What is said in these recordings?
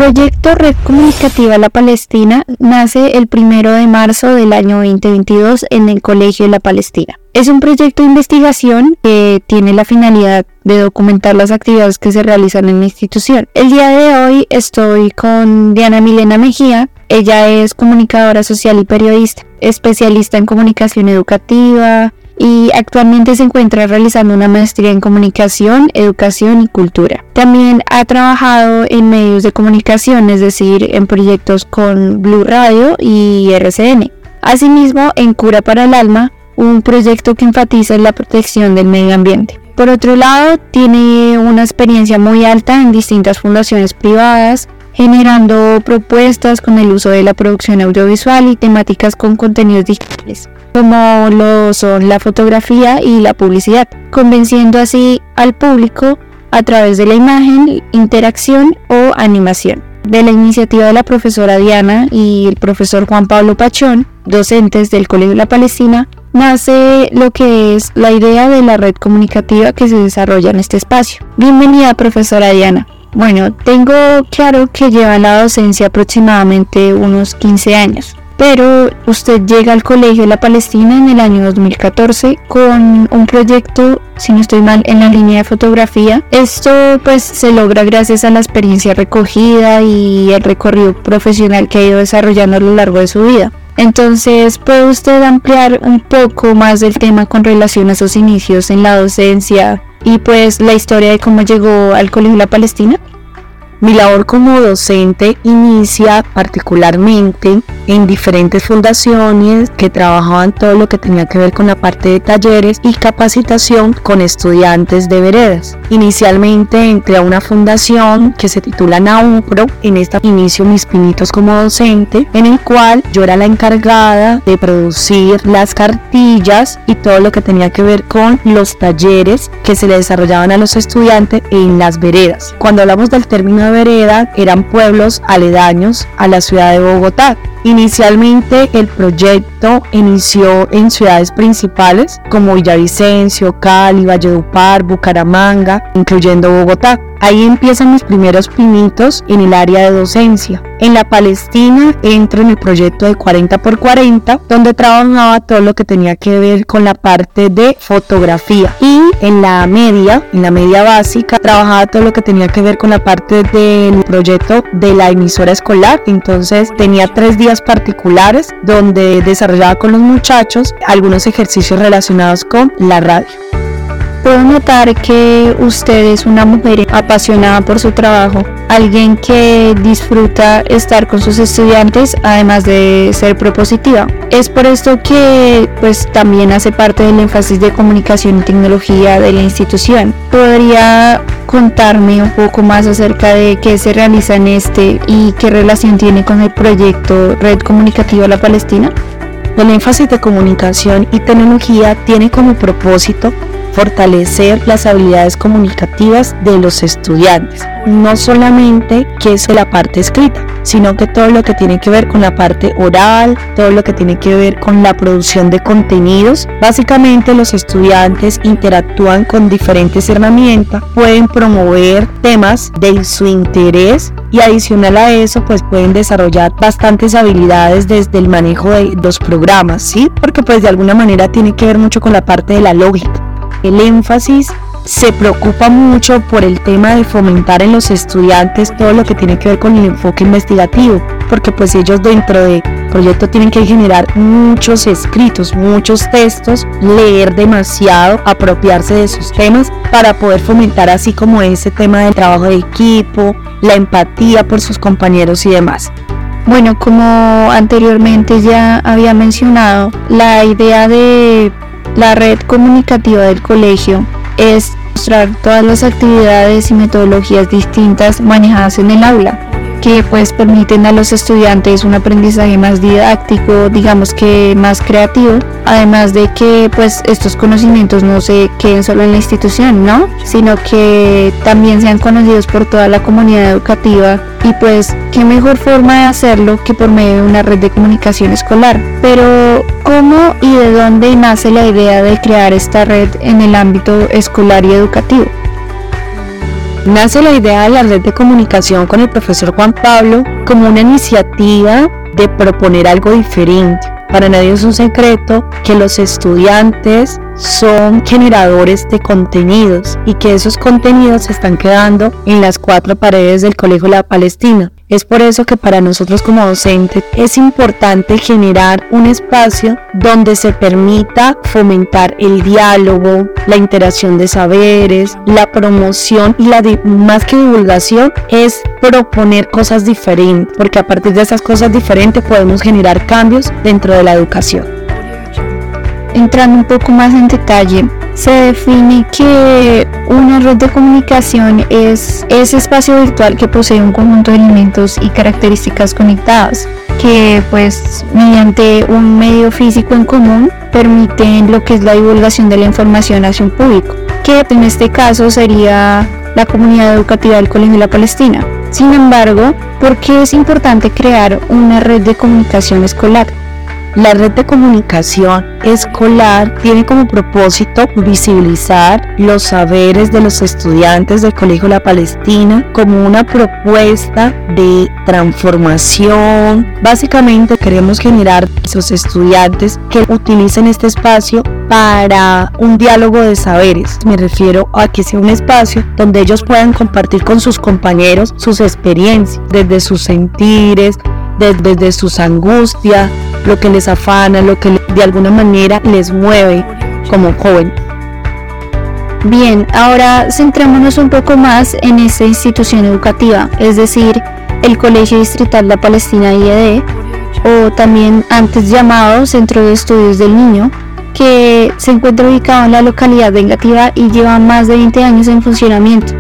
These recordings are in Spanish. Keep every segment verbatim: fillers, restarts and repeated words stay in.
proyecto Red Comunicativa La Palestina nace el primero de marzo del año veinte veintidós en el Colegio La Palestina. Es un proyecto de investigación que tiene la finalidad de documentar las actividades que se realizan en la institución. El día de hoy estoy con Diana Milena Mejía. Ella es comunicadora social y periodista, especialista en comunicación educativa y actualmente se encuentra realizando una maestría en comunicación, educación y cultura. También ha trabajado en medios de comunicación, es decir, en proyectos con Blue Radio y R C N. Asimismo, en Cura para el Alma, un proyecto que enfatiza en la protección del medio ambiente. Por otro lado, tiene una experiencia muy alta en distintas fundaciones privadas, generando propuestas con el uso de la producción audiovisual y temáticas con contenidos digitales, como lo son la fotografía y la publicidad, convenciendo así al público a través de la imagen, interacción o animación. De la iniciativa de la profesora Diana y el profesor Juan Pablo Pachón, docentes del Colegio La Palestina, nace lo que es la idea de la red comunicativa que se desarrolla en este espacio. Bienvenida, profesora Diana. Bueno, tengo claro que lleva en la docencia aproximadamente unos quince años, pero usted llega al Colegio La Palestina en el año dos mil catorce con un proyecto, si no estoy mal, en la línea de fotografía. Esto pues se logra gracias a la experiencia recogida y el recorrido profesional que ha ido desarrollando a lo largo de su vida. Entonces, ¿puede usted ampliar un poco más del tema con relación a sus inicios en la docencia y pues la historia de cómo llegó al Colegio La Palestina? Mi labor como docente inicia particularmente en diferentes fundaciones que trabajaban todo lo que tenía que ver con la parte de talleres y capacitación con estudiantes de veredas. Inicialmente entré a una fundación que se titula NAUPRO. En esta inicio mis pinitos como docente, en el cual yo era la encargada de producir las cartillas y todo lo que tenía que ver con los talleres que se le desarrollaban a los estudiantes en las veredas. Cuando hablamos del término vereda, eran pueblos aledaños a la ciudad de Bogotá. Inicialmente el proyecto inició en ciudades principales como Villavicencio, Cali, Valledupar, Bucaramanga, incluyendo Bogotá. Ahí empiezan mis primeros pinitos en el área de docencia. En La Palestina entro en el proyecto de cuarenta por cuarenta, donde trabajaba todo lo que tenía que ver con la parte de fotografía. Y en la media, en la media básica, trabajaba todo lo que tenía que ver con la parte del proyecto de la emisora escolar. Entonces tenía tres días particulares donde desarrollaba con los muchachos algunos ejercicios relacionados con la radio. Puedo notar que usted es una mujer apasionada por su trabajo, alguien que disfruta estar con sus estudiantes, además de ser propositiva. Es por esto que pues también hace parte del énfasis de comunicación y tecnología de la institución. ¿Podría contarme un poco más acerca de qué se realiza en este y qué relación tiene con el proyecto Red Comunicativa La Palestina? El énfasis de comunicación y tecnología tiene como propósito fortalecer las habilidades comunicativas de los estudiantes, no solamente que es la parte escrita, sino que todo lo que tiene que ver con la parte oral, todo lo que tiene que ver con la producción de contenidos. Básicamente los estudiantes interactúan con diferentes herramientas, pueden promover temas de su interés y adicional a eso pues pueden desarrollar bastantes habilidades desde el manejo de los programas, ¿sí? Porque pues de alguna manera tiene que ver mucho con la parte de la lógica. El énfasis se preocupa mucho por el tema de fomentar en los estudiantes todo lo que tiene que ver con el enfoque investigativo, porque pues ellos dentro del proyecto tienen que generar muchos escritos, muchos textos, leer demasiado, apropiarse de sus temas para poder fomentar así como ese tema del trabajo de equipo, la empatía por sus compañeros y demás. Bueno, como anteriormente ya había mencionado, la idea de la red comunicativa del colegio es mostrar todas las actividades y metodologías distintas manejadas en el aula, que pues permiten a los estudiantes un aprendizaje más didáctico, digamos que más creativo, además de que pues estos conocimientos no se queden solo en la institución, ¿no? Sino que también sean conocidos por toda la comunidad educativa, y pues qué mejor forma de hacerlo que por medio de una red de comunicación escolar. Pero ¿cómo y de dónde nace la idea de crear esta red en el ámbito escolar y educativo? Nace la idea de la red de comunicación con el profesor Juan Pablo como una iniciativa de proponer algo diferente. Para nadie es un secreto que los estudiantes son generadores de contenidos y que esos contenidos se están quedando en las cuatro paredes del Colegio La Palestina. Es por eso que para nosotros como docentes es importante generar un espacio donde se permita fomentar el diálogo, la interacción de saberes, la promoción y la di- más que divulgación es proponer cosas diferentes, porque a partir de esas cosas diferentes podemos generar cambios dentro de la educación. Entrando un poco más en detalle, se define que una red de comunicación es ese espacio virtual que posee un conjunto de elementos y características conectadas, que pues mediante un medio físico en común permiten lo que es la divulgación de la información hacia un público, que en este caso sería la comunidad educativa del Colegio La Palestina. Sin embargo, ¿por qué es importante crear una red de comunicación escolar? La red de comunicación escolar tiene como propósito visibilizar los saberes de los estudiantes del Colegio La Palestina como una propuesta de transformación. Básicamente queremos generar esos estudiantes que utilicen este espacio para un diálogo de saberes. Me refiero a que sea un espacio donde ellos puedan compartir con sus compañeros sus experiencias, desde sus sentires, desde, desde sus angustias, lo que les afana, lo que de alguna manera les mueve como joven. Bien, ahora centrémonos un poco más en esta institución educativa, es decir, el Colegio Distrital La Palestina I E D, o también antes llamado Centro de Estudios del Niño, que se encuentra ubicado en la localidad de Engativá y lleva más de veinte años en funcionamiento.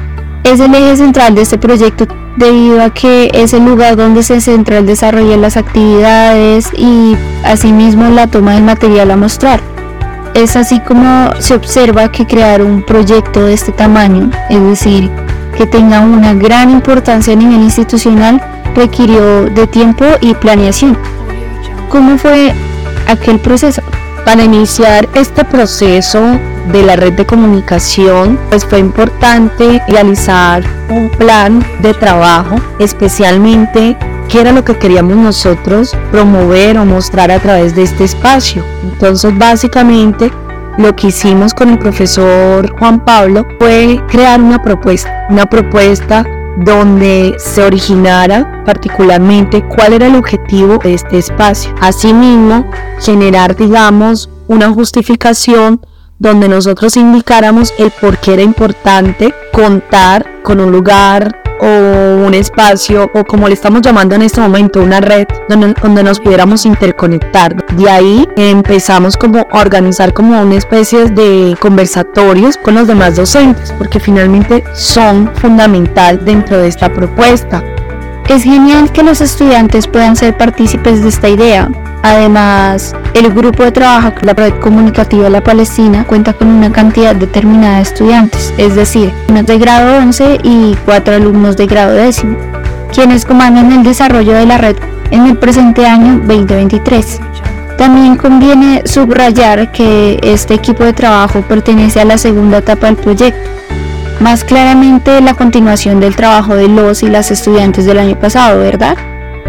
Es el eje central de este proyecto debido a que es el lugar donde se centra el desarrollo de las actividades y asimismo la toma del material a mostrar. Es así como se observa que crear un proyecto de este tamaño, es decir, que tenga una gran importancia a nivel institucional, requirió de tiempo y planeación. ¿Cómo fue aquel proceso? Para iniciar este proceso de la red de comunicación, pues fue importante realizar un plan de trabajo, especialmente qué era lo que queríamos nosotros promover o mostrar a través de este espacio. Entonces, básicamente, lo que hicimos con el profesor Juan Pablo fue crear una propuesta, una propuesta donde se originara particularmente cuál era el objetivo de este espacio. Asimismo, generar, digamos, una justificación donde nosotros indicáramos el por qué era importante contar con un lugar o un espacio, o como le estamos llamando en este momento, una red donde, donde nos pudiéramos interconectar. De ahí empezamos como a organizar como una especie de conversatorios con los demás docentes, porque finalmente son fundamental dentro de esta propuesta. Es genial que los estudiantes puedan ser partícipes de esta idea. Además, el grupo de trabajo con la red comunicativa La Palestina cuenta con una cantidad determinada de estudiantes, es decir, unos de grado once y cuatro alumnos de grado décimo, quienes comandan el desarrollo de la red en el presente año veinte veintitrés. También conviene subrayar que este equipo de trabajo pertenece a la segunda etapa del proyecto, más claramente la continuación del trabajo de los y las estudiantes del año pasado, ¿verdad?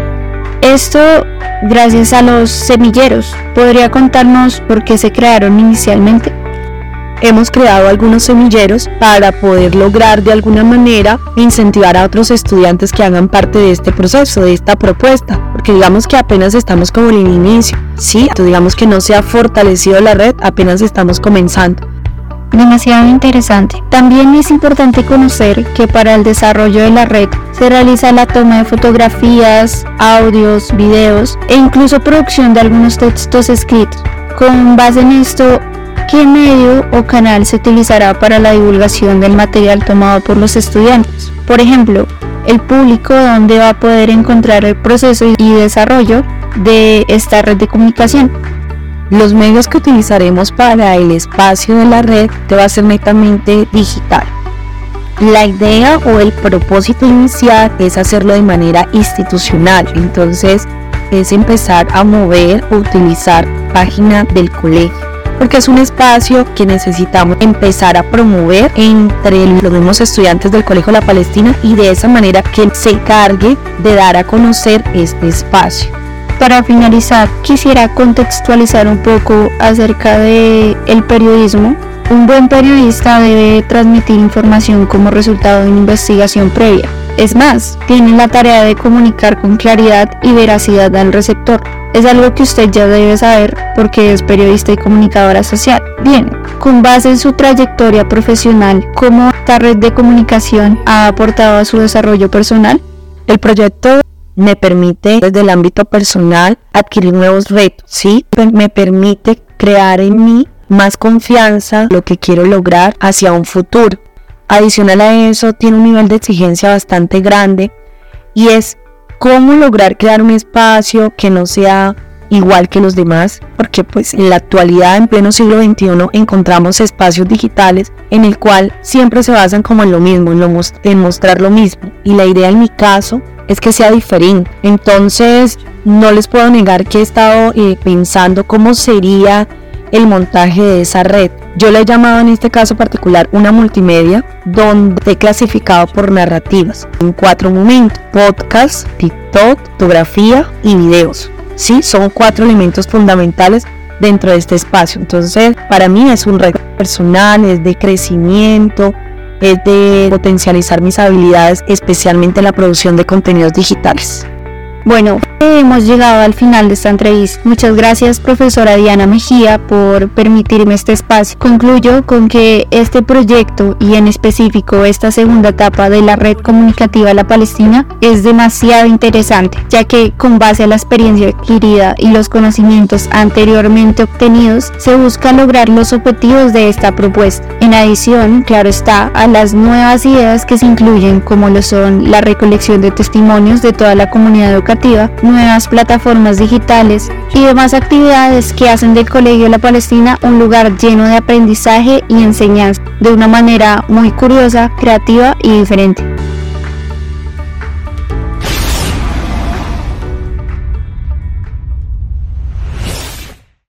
Esto gracias a los semilleros. ¿Podría contarnos por qué se crearon inicialmente? Hemos creado algunos semilleros para poder lograr de alguna manera incentivar a otros estudiantes que hagan parte de este proceso, de esta propuesta, porque digamos que apenas estamos como en el inicio, sí, entonces digamos que no se ha fortalecido la red, apenas estamos comenzando. Demasiado interesante. También es importante conocer que para el desarrollo de la red se realiza la toma de fotografías, audios, videos e incluso producción de algunos textos escritos. Con base en esto, ¿qué medio o canal se utilizará para la divulgación del material tomado por los estudiantes? Por ejemplo, el público donde va a poder encontrar el proceso y desarrollo de esta red de comunicación. Los medios que utilizaremos para el espacio de la red va a ser netamente digital. La idea o el propósito inicial es hacerlo de manera institucional, entonces es empezar a mover o utilizar página del colegio. porque es un espacio que necesitamos empezar a promover entre los mismos estudiantes del Colegio La Palestina y de esa manera que se encargue de dar a conocer este espacio. Para finalizar, quisiera contextualizar un poco acerca de el periodismo. Un buen periodista debe transmitir información como resultado de una investigación previa. Es más, tiene la tarea de comunicar con claridad y veracidad al receptor. Es algo que usted ya debe saber porque es periodista y comunicadora social. Bien, con base en su trayectoria profesional, ¿cómo esta red de comunicación ha aportado a su desarrollo personal? El proyecto me permite desde el ámbito personal adquirir nuevos retos, ¿sí? Me permite crear en mí más confianza en lo que quiero lograr hacia un futuro. Adicional a eso, tiene un nivel de exigencia bastante grande y es cómo lograr crear un espacio que no sea igual que los demás, porque pues en la actualidad, en pleno siglo veintiuno, encontramos espacios digitales en el cual siempre se basan como en lo mismo, en, lo, en mostrar lo mismo, y la idea en mi caso es que sea diferente. Entonces no les puedo negar que he estado eh, pensando cómo sería el montaje de esa red. Yo la he llamado en este caso particular una multimedia, donde he clasificado por narrativas en cuatro momentos: podcast, TikTok, fotografía y videos. Sí, son cuatro elementos fundamentales dentro de este espacio. Entonces, para mí es un reto personal, es de crecimiento, es de potencializar mis habilidades, especialmente en la producción de contenidos digitales. Bueno, hemos llegado al final de esta entrevista. Muchas gracias, profesora Diana Mejía, por permitirme este espacio. Concluyo con que este proyecto y en específico esta segunda etapa de la red comunicativa La Palestina es demasiado interesante, ya que con base a la experiencia adquirida y los conocimientos anteriormente obtenidos, se busca lograr los objetivos de esta propuesta. En adición, claro está, a las nuevas ideas que se incluyen, como lo son la recolección de testimonios de toda la comunidad educativa, nuevas plataformas digitales y demás actividades que hacen del Colegio La Palestina un lugar lleno de aprendizaje y enseñanza de una manera muy curiosa, creativa y diferente.